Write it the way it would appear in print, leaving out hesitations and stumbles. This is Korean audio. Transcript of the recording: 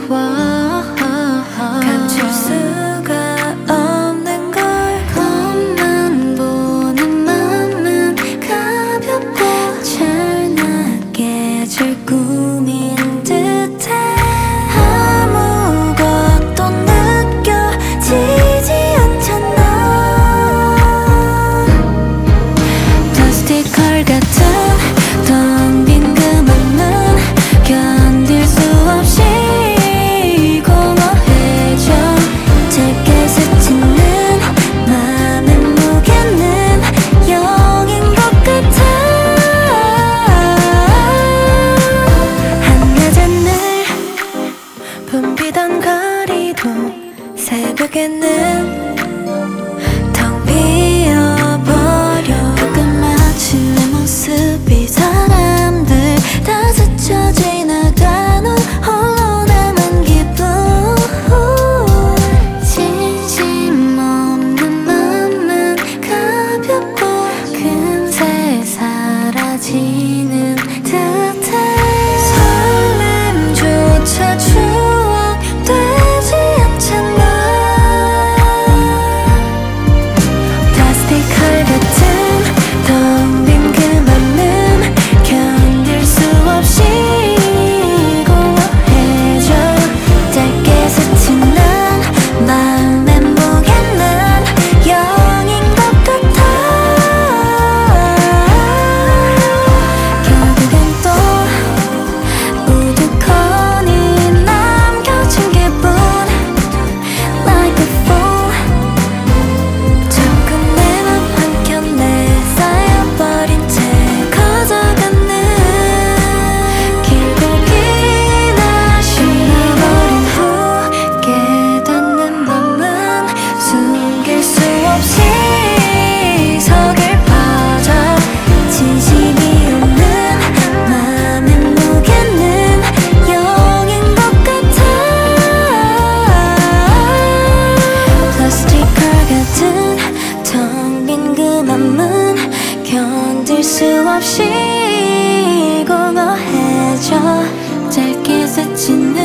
감출 수가 없는 걸 겉만 보는 맘은 가볍고 잘나게 꿈인 듯해 아무것도 느껴지지 않잖아 플라스틱 컬 같은 텅 빈 그 맘은 견딜 수 없이 공허해져 짧게 스치는 맘의 무게는 0인 것 같아 한낮엔 늘 붐비던 거리도 새벽에는 텅 비어버려 가끔마치 내 모습이 사람들 다 스쳐 지나가는 홀로 남은 기분 진심 없는 맘은 가볍고 금세 사라지는 듯해 설렘조차 추억되지 않잖아 플라스틱 컬 같은 텅 빈 그 맘은 견딜 수 없이 공허해져 짧게 스치는 맘의 무게는 0인 것 같아 결국엔 또 우두커니 남겨진 기분 Like a fool 자꾸 내 맘 한켠에 쌓여버린 채 커져가는 길고 긴 아쉬워버린 후 깨닫는 맘은 숨길 수 없이 속을 퍼져 진심이 없는 맘의 무게는 0인 것 같아 플라스틱 컬 같은 텅 빈 그 맘은 견딜 수 없이 공허해져 짧게 스치는